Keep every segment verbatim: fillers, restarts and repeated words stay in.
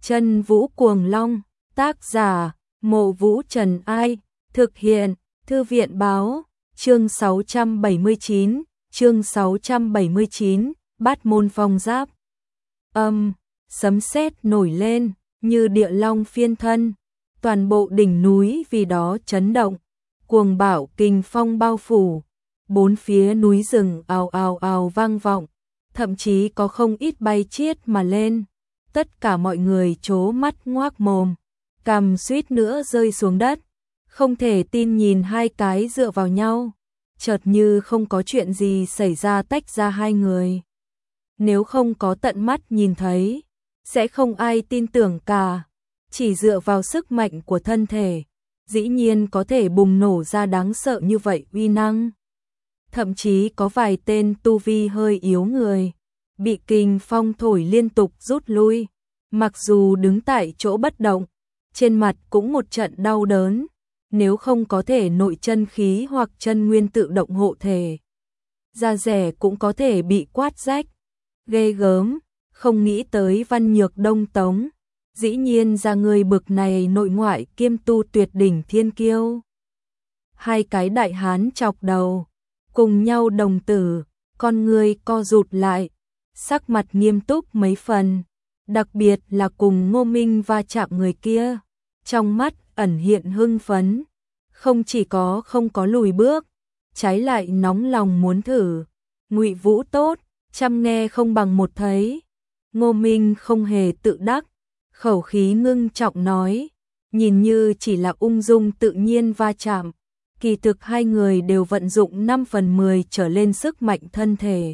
Chân Vũ Cuồng Long, tác giả, Mộ Vũ Trần Ai, thực hiện, Thư viện báo, chương sáu trăm bảy mươi chín, chương sáu trăm bảy mươi chín, Bát Môn Phong Giáp. Âm, sấm sét nổi lên, như địa long phiên thân, toàn bộ đỉnh núi vì đó chấn động, cuồng bạo kình phong bao phủ, bốn phía núi rừng ào ào ào vang vọng, thậm chí có không ít bay chiết mà lên. Tất cả mọi người trố mắt ngoác mồm, cằm suýt nữa rơi xuống đất, không thể tin nhìn hai cái dựa vào nhau, chợt như không có chuyện gì xảy ra tách ra hai người. Nếu không có tận mắt nhìn thấy, sẽ không ai tin tưởng cả, chỉ dựa vào sức mạnh của thân thể, dĩ nhiên có thể bùng nổ ra đáng sợ như vậy uy năng. Thậm chí có vài tên tu vi hơi yếu người, bị kình phong thổi liên tục rút lui, mặc dù đứng tại chỗ bất động, trên mặt cũng một trận đau đớn, nếu không có thể nội chân khí hoặc chân nguyên tự động hộ thể. Da rẻ cũng có thể bị quát rách, ghê gớm, không nghĩ tới Văn Nhược Đông Tống, dĩ nhiên ra người bực này nội ngoại kiêm tu tuyệt đỉnh thiên kiêu. Hai cái đại hán chọc đầu, cùng nhau đồng tử, con người co rụt lại, sắc mặt nghiêm túc mấy phần, đặc biệt là cùng Ngô Minh va chạm người kia, trong mắt ẩn hiện hưng phấn, không chỉ có không có lùi bước, trái lại nóng lòng muốn thử. Ngụy Vũ tốt, chăm nghe không bằng một thấy. Ngô Minh không hề tự đắc, khẩu khí ngưng trọng nói, nhìn như chỉ là ung dung tự nhiên va chạm, kỳ thực hai người đều vận dụng năm phần mười trở lên sức mạnh thân thể.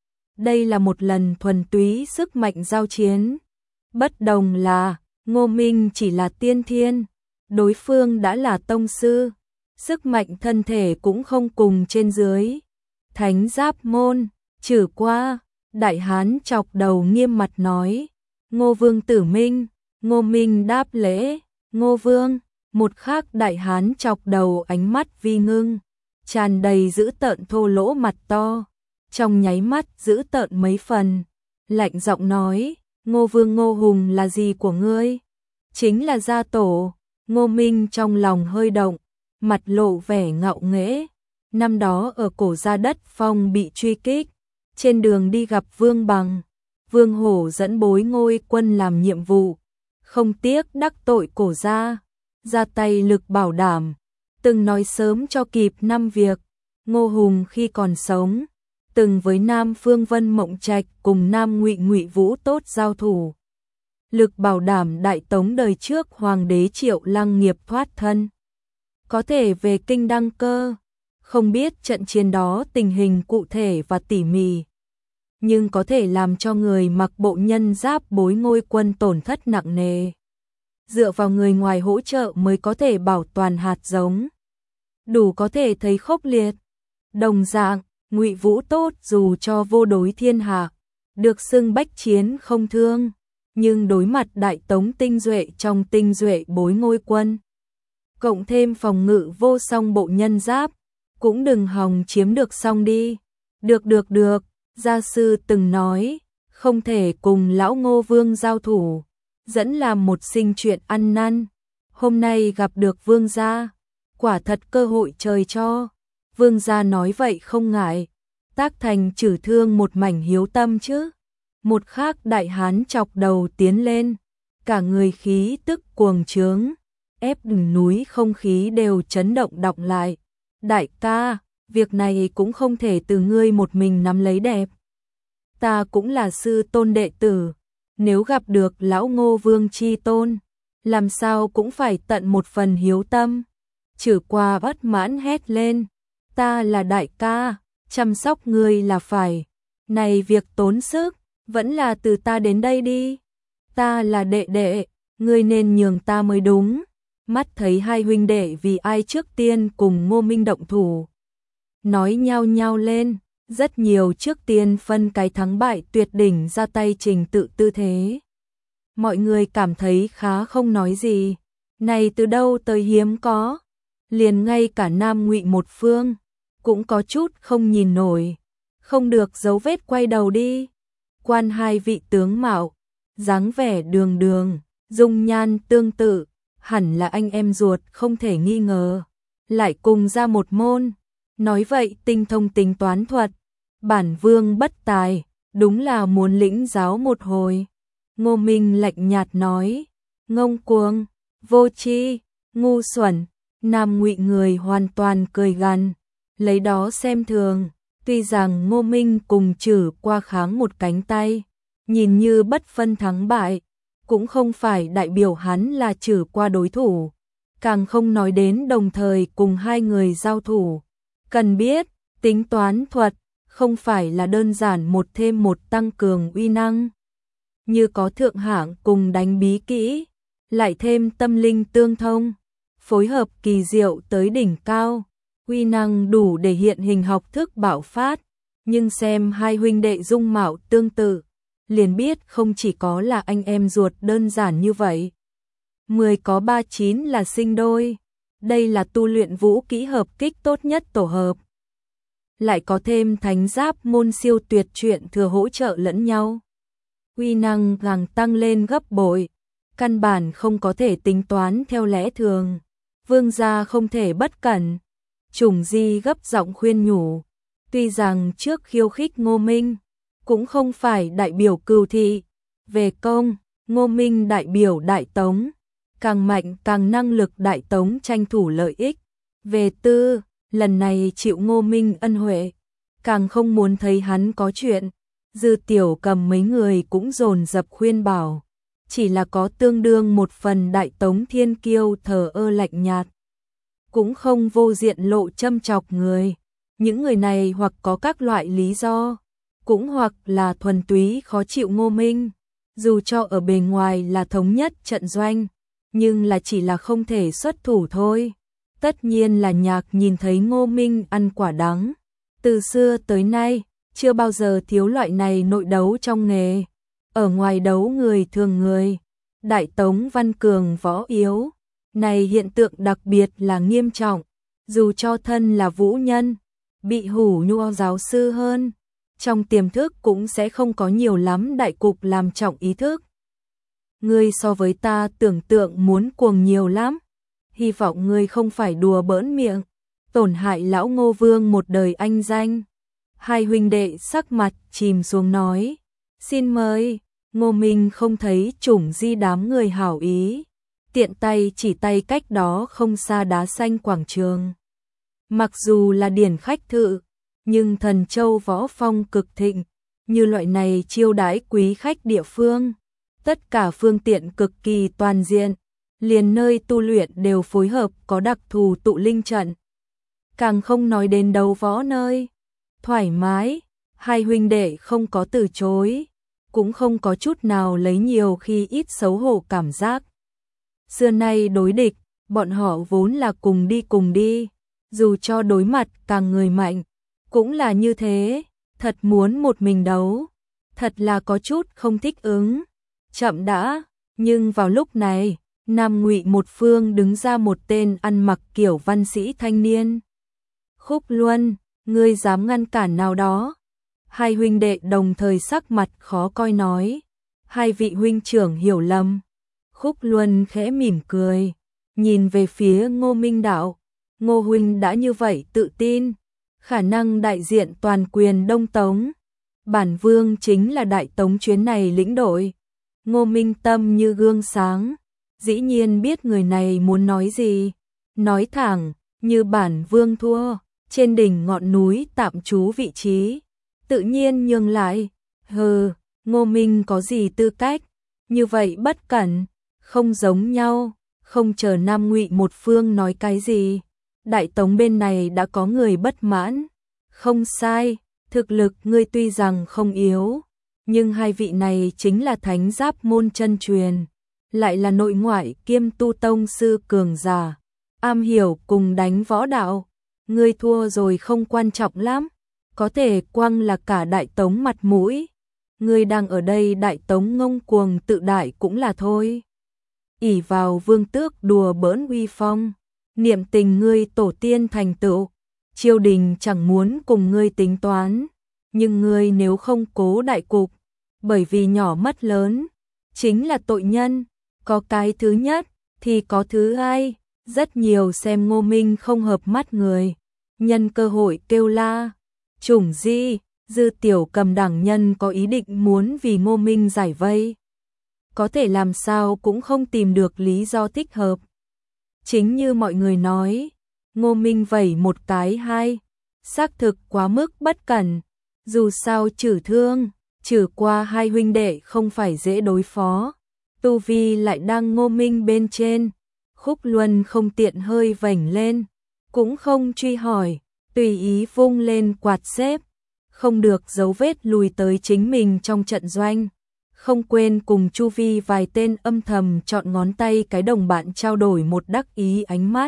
Đây là một lần thuần túy sức mạnh giao chiến. Bất đồng là, Ngô Minh chỉ là tiên thiên, đối phương đã là tông sư, sức mạnh thân thể cũng không cùng trên dưới. Thánh Giáp Môn, trừ qua, đại hán chọc đầu nghiêm mặt nói, Ngô Vương tử minh. Ngô Minh đáp lễ, Ngô Vương. Một khác đại hán chọc đầu ánh mắt vi ngưng, tràn đầy dữ tợn thô lỗ mặt to, trong nháy mắt dữ tợn mấy phần, lạnh giọng nói, Ngô Vương Ngô Hùng là gì của ngươi? Chính là gia tổ. Ngô Minh trong lòng hơi động, mặt lộ vẻ ngạo nghễ. Năm đó ở cổ Gia Đất Phong bị truy kích, trên đường đi gặp Vương Bằng, Vương Hổ dẫn bối Ngôi Quân làm nhiệm vụ, không tiếc đắc tội cổ gia, ra tay lực bảo đảm, từng nói sớm cho kịp năm việc. Ngô Hùng khi còn sống, từng với Nam Phương Vân Mộng Trạch cùng Nam Ngụy Ngụy Vũ tốt giao thủ, lực bảo đảm Đại Tống đời trước hoàng đế Triệu Lăng nghiệp thoát thân, có thể về kinh đăng cơ. Không biết trận chiến đó tình hình cụ thể và tỉ mỉ, nhưng có thể làm cho người mặc bộ nhân giáp bối Ngôi Quân tổn thất nặng nề. Dựa vào người ngoài hỗ trợ mới có thể bảo toàn hạt giống, đủ có thể thấy khốc liệt. Đồng dạng, Ngụy Vũ tốt dù cho vô đối thiên hạ, được xưng bách chiến không thương, nhưng đối mặt Đại Tống tinh duệ trong tinh duệ bối Ngôi Quân, cộng thêm phòng ngự vô song bộ nhân giáp, cũng đừng hòng chiếm được xong đi. Được được được, gia sư từng nói, không thể cùng lão Ngô Vương giao thủ, dẫn làm một sinh chuyện ăn năn. Hôm nay gặp được Vương gia, quả thật cơ hội trời cho. Vương gia nói vậy không ngại, tác thành trừ thương một mảnh hiếu tâm chứ. Một khác đại hán chọc đầu tiến lên, cả người khí tức cuồng trướng, ép đỉnh núi không khí đều chấn động đọng lại. Đại ca, việc này cũng không thể từ ngươi một mình nắm lấy đẹp. Ta cũng là sư tôn đệ tử, nếu gặp được lão Ngô Vương chi tôn, làm sao cũng phải tận một phần hiếu tâm. Trừ qua bất mãn hét lên, ta là đại ca, chăm sóc ngươi là phải. Này việc tốn sức, vẫn là từ ta đến đây đi. Ta là đệ đệ, ngươi nên nhường ta mới đúng. Mắt thấy hai huynh đệ vì ai trước tiên cùng Ngô Minh động thủ, nói nhao nhao lên, rất nhiều trước tiên phân cái thắng bại tuyệt đỉnh ra tay trình tự tư thế. Mọi người cảm thấy khá không nói gì, này từ đâu tới hiếm có, liền ngay cả Nam Ngụy một phương cũng có chút không nhìn nổi, không được dấu vết quay đầu đi. Quan hai vị tướng mạo, dáng vẻ đường đường, dung nhan tương tự, hẳn là anh em ruột không thể nghi ngờ, lại cùng ra một môn, nói vậy tinh thông tính toán thuật, bản vương bất tài, đúng là muốn lĩnh giáo một hồi. Ngô Minh lạnh nhạt nói, ngông cuồng, vô tri, ngu xuẩn. Nam Ngụy người hoàn toàn cười gằn, lấy đó xem thường, tuy rằng Ngô Minh cùng Trử qua kháng một cánh tay, nhìn như bất phân thắng bại, cũng không phải đại biểu hắn là Trử qua đối thủ, càng không nói đến đồng thời cùng hai người giao thủ. Cần biết, tính toán thuật không phải là đơn giản một thêm một tăng cường uy năng, như có thượng hạng cùng đánh bí kỹ, lại thêm tâm linh tương thông, phối hợp kỳ diệu tới đỉnh cao, uy năng đủ để hiện hình học thức bạo phát, nhưng xem hai huynh đệ dung mạo tương tự, liền biết không chỉ có là anh em ruột đơn giản như vậy. Mười có ba chín là sinh đôi, đây là tu luyện vũ kỹ hợp kích tốt nhất tổ hợp. Lại có thêm thánh giáp môn siêu tuyệt truyện thừa hỗ trợ lẫn nhau. Uy năng càng tăng lên gấp bội, căn bản không có thể tính toán theo lẽ thường. Vương gia không thể bất cẩn. Trùng Di gấp giọng khuyên nhủ, tuy rằng trước khiêu khích Ngô Minh, cũng không phải đại biểu Cửu thị, về công, Ngô Minh đại biểu Đại Tống, càng mạnh càng năng lực Đại Tống tranh thủ lợi ích, về tư, lần này chịu Ngô Minh ân huệ, càng không muốn thấy hắn có chuyện. Dư Tiểu Cầm mấy người cũng dồn dập khuyên bảo, chỉ là có tương đương một phần Đại Tống thiên kiêu thờ ơ lạnh nhạt, cũng không vô diện lộ châm chọc người. Những người này hoặc có các loại lý do, cũng hoặc là thuần túy khó chịu Ngô Minh, dù cho ở bề ngoài là thống nhất trận doanh, nhưng là chỉ là không thể xuất thủ thôi. Tất nhiên là Nhạc nhìn thấy Ngô Minh ăn quả đắng, từ xưa tới nay chưa bao giờ thiếu loại này nội đấu trong nghề, ở ngoài đấu người thường người, Đại Tống văn cường võ yếu, này hiện tượng đặc biệt là nghiêm trọng, dù cho thân là vũ nhân, bị hủ nhu giáo sư hơn, trong tiềm thức cũng sẽ không có nhiều lắm đại cục làm trọng ý thức. Ngươi so với ta tưởng tượng muốn cuồng nhiều lắm, hy vọng ngươi không phải đùa bỡn miệng, tổn hại lão Ngô Vương một đời anh danh. Hai huynh đệ sắc mặt chìm xuống nói, xin mời. Ngô Minh không thấy Trùng Di đám người hảo ý, tiện tay chỉ tay cách đó không xa đá xanh quảng trường. Mặc dù là điển khách thự, nhưng Thần Châu võ phong cực thịnh, như loại này chiêu đãi quý khách địa phương, tất cả phương tiện cực kỳ toàn diện, liền nơi tu luyện đều phối hợp có đặc thù tụ linh trận. Càng không nói đến đấu võ nơi thoải mái, hai huynh đệ không có từ chối, cũng không có chút nào lấy nhiều khi ít xấu hổ cảm giác. Xưa nay đối địch, bọn họ vốn là cùng đi cùng đi, dù cho đối mặt càng người mạnh, cũng là như thế, thật muốn một mình đấu, thật là có chút không thích ứng. Chậm đã, nhưng vào lúc này, Nam Ngụy một phương đứng ra một tên ăn mặc kiểu văn sĩ thanh niên. Khúc Luân, ngươi dám ngăn cản nào đó? Hai huynh đệ đồng thời sắc mặt khó coi nói, hai vị huynh trưởng hiểu lầm. Khúc Luân khẽ mỉm cười, nhìn về phía Ngô Minh đạo, Ngô huynh đã như vậy tự tin, khả năng đại diện toàn quyền Đông Tống. Bản vương chính là Đại Tống chuyến này lĩnh đội. Ngô Minh tâm như gương sáng, dĩ nhiên biết người này muốn nói gì, nói thẳng, như bản vương thua, trên đỉnh ngọn núi tạm trú vị trí, tự nhiên nhường lại. Hừ, Ngô Minh có gì tư cách, như vậy bất cẩn, không giống nhau, không chờ Nam Ngụy một phương nói cái gì. Đại Tống bên này đã có người bất mãn, không sai, thực lực ngươi tuy rằng không yếu, nhưng hai vị này chính là thánh giáp môn chân truyền, lại là nội ngoại kiêm tu tông sư cường giả, am hiểu cùng đánh võ đạo, ngươi thua rồi không quan trọng lắm, có thể quăng là cả Đại Tống mặt mũi, ngươi đang ở đây Đại Tống ngông cuồng tự đại cũng là thôi. Ỷ vào vương tước đùa bỡn uy phong, niệm tình ngươi tổ tiên thành tựu, triều đình chẳng muốn cùng ngươi tính toán, nhưng ngươi nếu không cố đại cục, bởi vì nhỏ mất lớn, chính là tội nhân, Có cái thứ nhất, thì có thứ hai, rất nhiều xem Ngô Minh không hợp mắt người. Nhân cơ hội kêu la, chủng di, Dư tiểu cầm đẳng nhân có ý định muốn vì Ngô Minh giải vây. Có thể làm sao cũng không tìm được lý do thích hợp. Chính như mọi người nói, Ngô Minh vẩy một cái hai, xác thực quá mức bất cẩn. Dù sao trừ thương, trừ qua hai huynh đệ không phải dễ đối phó. Tu vi lại đang Ngô Minh bên trên. Khúc Luân không tiện hơi vảnh lên, cũng không truy hỏi, tùy ý vung lên quạt xếp. Không được dấu vết lùi tới chính mình trong trận doanh. Không quên cùng chu vi vài tên âm thầm chọn ngón tay cái đồng bạn trao đổi một đắc ý ánh mắt.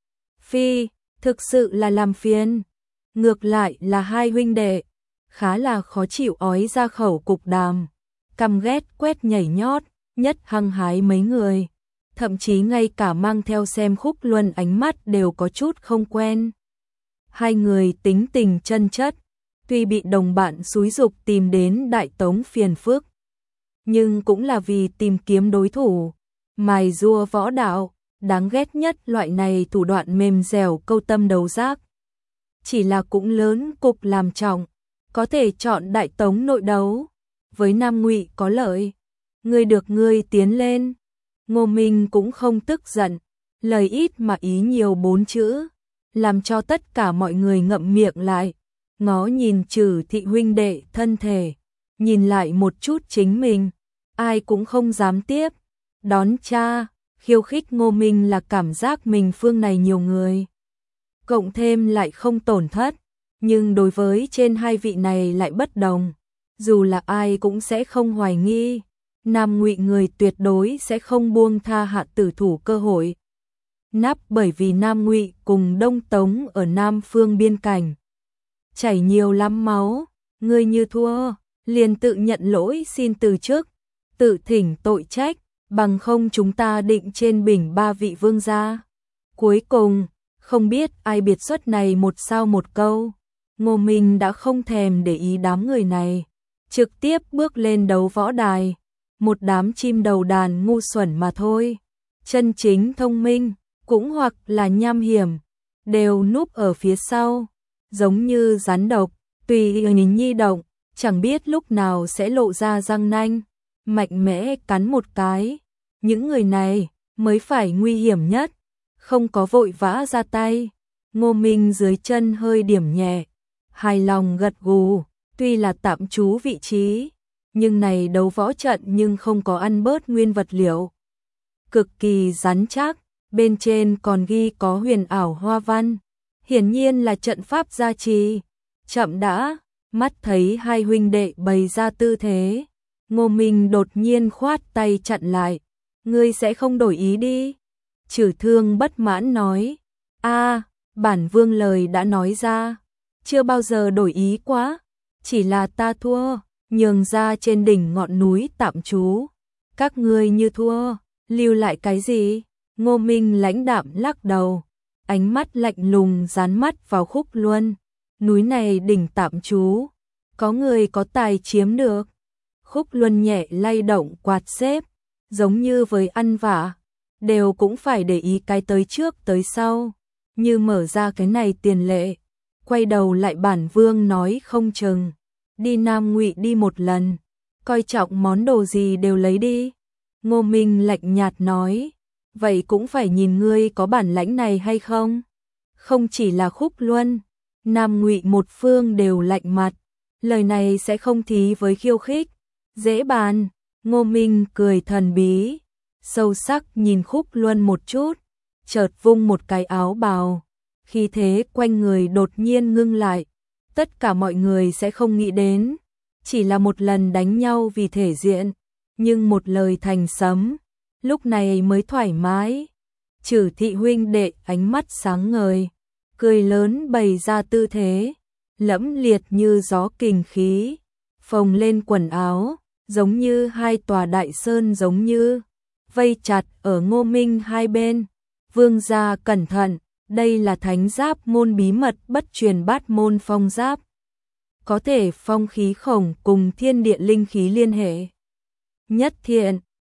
Phi, thực sự là làm phiền. Ngược lại là hai huynh đệ, khá là khó chịu ói ra khẩu cục đàm. Căm ghét quét nhảy nhót, nhất hăng hái mấy người. Thậm chí ngay cả mang theo xem Khúc Luân ánh mắt đều có chút không quen. Hai người tính tình chân chất, tuy bị đồng bạn xúi giục tìm đến Đại Tống phiền phức, nhưng cũng là vì tìm kiếm đối thủ, mài rua võ đạo. Đáng ghét nhất loại này thủ đoạn mềm dẻo câu tâm đấu giác. Chỉ là cũng lớn cục làm trọng, có thể chọn Đại Tống nội đấu, với Nam Ngụy có lợi. Ngươi được ngươi tiến lên. Ngô Minh cũng không tức giận, lời ít mà ý nhiều bốn chữ, làm cho tất cả mọi người ngậm miệng lại, ngó nhìn Trử Thị huynh đệ thân thể, nhìn lại một chút chính mình, ai cũng không dám tiếp. Đón cha, khiêu khích Ngô Minh là cảm giác mình phương này nhiều người. Cộng thêm lại không tổn thất, nhưng đối với trên hai vị này lại bất đồng. Dù là ai cũng sẽ không hoài nghi, Nam Ngụy người tuyệt đối sẽ không buông tha hạ tử thủ cơ hội. Nắp bởi vì Nam Ngụy cùng Đông Tống ở Nam phương biên cảnh. Chảy nhiều lắm máu, người như thua, liền tự nhận lỗi xin từ chức, tự thỉnh tội trách, bằng không chúng ta định trên bình ba vị vương gia. Cuối cùng, không biết ai biệt xuất này một sao một câu, Ngô Minh đã không thèm để ý đám người này, trực tiếp bước lên đấu võ đài. Một đám chim đầu đàn ngu xuẩn mà thôi. Chân chính thông minh, cũng hoặc là nham hiểm, đều núp ở phía sau, giống như rắn độc, tùy nhìn nhi động, chẳng biết lúc nào sẽ lộ ra răng nanh, mạnh mẽ cắn một cái. Những người này mới phải nguy hiểm nhất, không có vội vã ra tay. Ngô Minh dưới chân hơi điểm nhẹ, hài lòng gật gù, tuy là tạm trú vị trí, nhưng này đấu võ trận nhưng không có ăn bớt nguyên vật liệu. Cực kỳ rắn chắc, bên trên còn ghi có huyền ảo hoa văn, hiển nhiên là trận pháp gia trì. Chậm đã, mắt thấy hai huynh đệ bày ra tư thế, Ngô Minh đột nhiên khoát tay chặn lại. Ngươi sẽ không đổi ý đi? Trừ Thương bất mãn nói. A, bản vương lời đã nói ra, chưa bao giờ đổi ý quá, chỉ là ta thua, nhường ra trên đỉnh ngọn núi tạm trú. Các ngươi như thua, lưu lại cái gì? Ngô Minh lãnh đạm lắc đầu, ánh mắt lạnh lùng dán mắt vào Khúc Luân. Núi này đỉnh tạm trú, có người có tài chiếm được. Khúc Luân nhẹ lay động quạt xếp, giống như với ăn vạ, đều cũng phải để ý cái tới trước tới sau, như mở ra cái này tiền lệ. Quay đầu lại bản vương nói không chừng, đi Nam Ngụy đi một lần, coi trọng món đồ gì đều lấy đi. Ngô Minh lạnh nhạt nói, vậy cũng phải nhìn ngươi có bản lãnh này hay không. Không chỉ là Khúc Luân, Nam Ngụy một phương đều lạnh mặt, lời này sẽ không thí với khiêu khích. Dễ bàn. Ngô Minh cười thần bí, sâu sắc nhìn Khúc Luân một chút, chợt vung một cái áo bào, khi thế quanh người đột nhiên ngưng lại. Tất cả mọi người sẽ không nghĩ đến, chỉ là một lần đánh nhau vì thể diện, nhưng một lời thành sấm, lúc này mới thoải mái. Trử Thị huynh đệ ánh mắt sáng ngời, cười lớn bày ra tư thế, lẫm liệt như gió kình khí, phồng lên quần áo, giống như hai tòa đại sơn giống như, vây chặt ở Ngô Minh hai bên. Vương gia cẩn thận, đây là thánh giáp môn bí mật bất truyền bát môn phong giáp. Có thể phong khí khổng cùng thiên địa linh khí liên hệ. Nhất Thiện,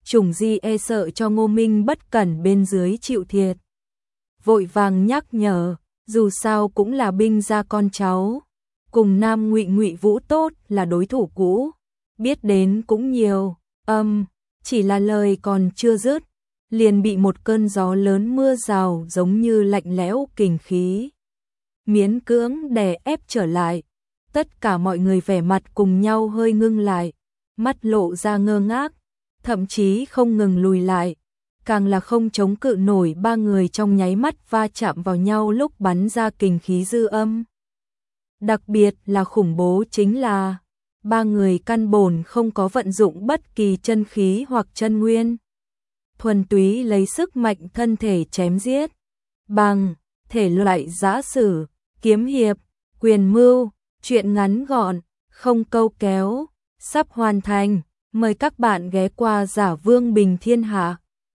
Trùng Di e sợ cho Ngô Minh bất cẩn bên dưới chịu thiệt. Vội vàng nhắc nhở, dù sao cũng là binh gia con cháu, cùng Nam Ngụy Ngụy Vũ tốt là đối thủ cũ, biết đến cũng nhiều. Âm, chỉ là lời còn chưa dứt, liền bị một cơn gió lớn mưa rào giống như lạnh lẽo kình khí miễn cưỡng đè ép trở lại. Tất cả mọi người vẻ mặt cùng nhau hơi ngưng lại, mắt lộ ra ngơ ngác, thậm chí không ngừng lùi lại, càng là không chống cự nổi ba người trong nháy mắt va chạm vào nhau lúc bắn ra kình khí dư âm. Đặc biệt là khủng bố chính là ba người căn bổn không có vận dụng bất kỳ chân khí hoặc chân nguyên, thuần túy lấy sức mạnh thân thể chém giết, bằng thể loại giã sử, kiếm hiệp, quyền mưu, chuyện ngắn gọn, không câu kéo, sắp hoàn thành. Mời các bạn ghé qua Giả Vương Bình Thiên Hạ.